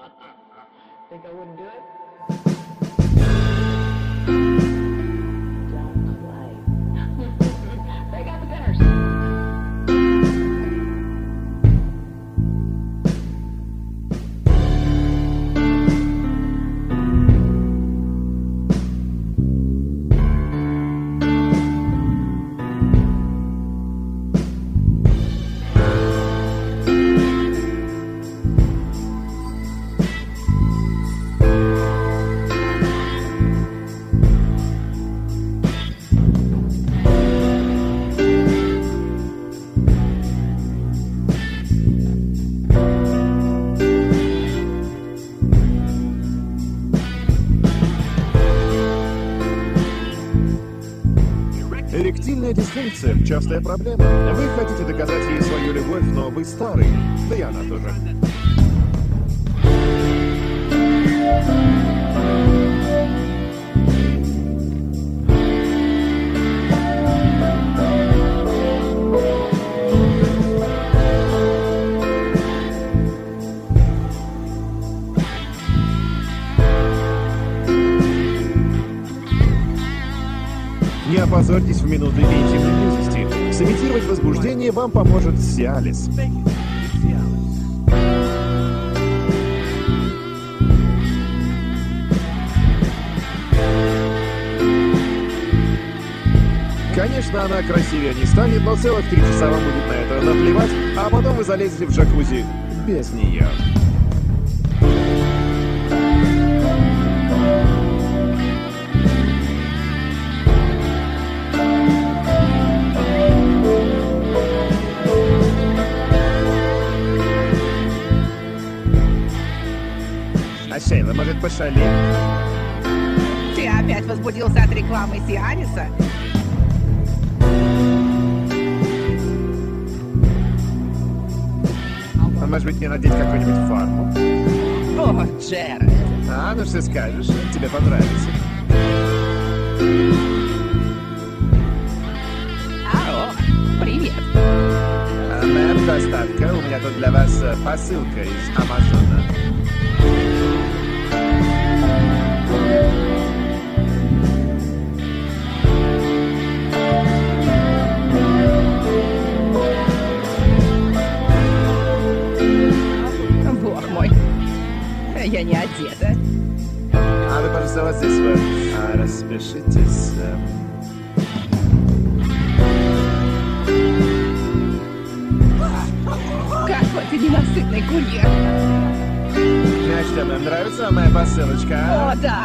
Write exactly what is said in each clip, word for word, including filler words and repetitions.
Think I wouldn't do it? Don't play. They got the pinners. Эректильная дисфункция – частая проблема. Вы хотите доказать ей свою любовь, но вы старый. Да и она тоже. Не опозорьтесь в минуты интимной близости. Сымитировать возбуждение вам поможет Cialis. Конечно, она красивее не станет, но целых три часа вам будет на это наплевать, а потом вы залезете в джакузи без нее. А Шейла может пошалить. Ты опять возбудился от рекламы Сиариса? А может быть, мне надеть какую-нибудь форму? О, Джеред. А, ну что скажешь, тебе понравится. Алло, привет. А, мэм, доставка. У меня тут для вас э, посылка из Амазона. Бог мой, я не одета. А вы, пожалуйста, вот здесь вот а, распишитесь. э. Какой ты ненасытный курьер. Ну что, вам нравится моя посылочка? а? О, да.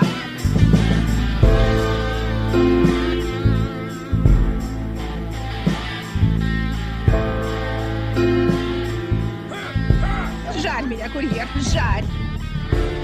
Жаль меня, курьер, жаль.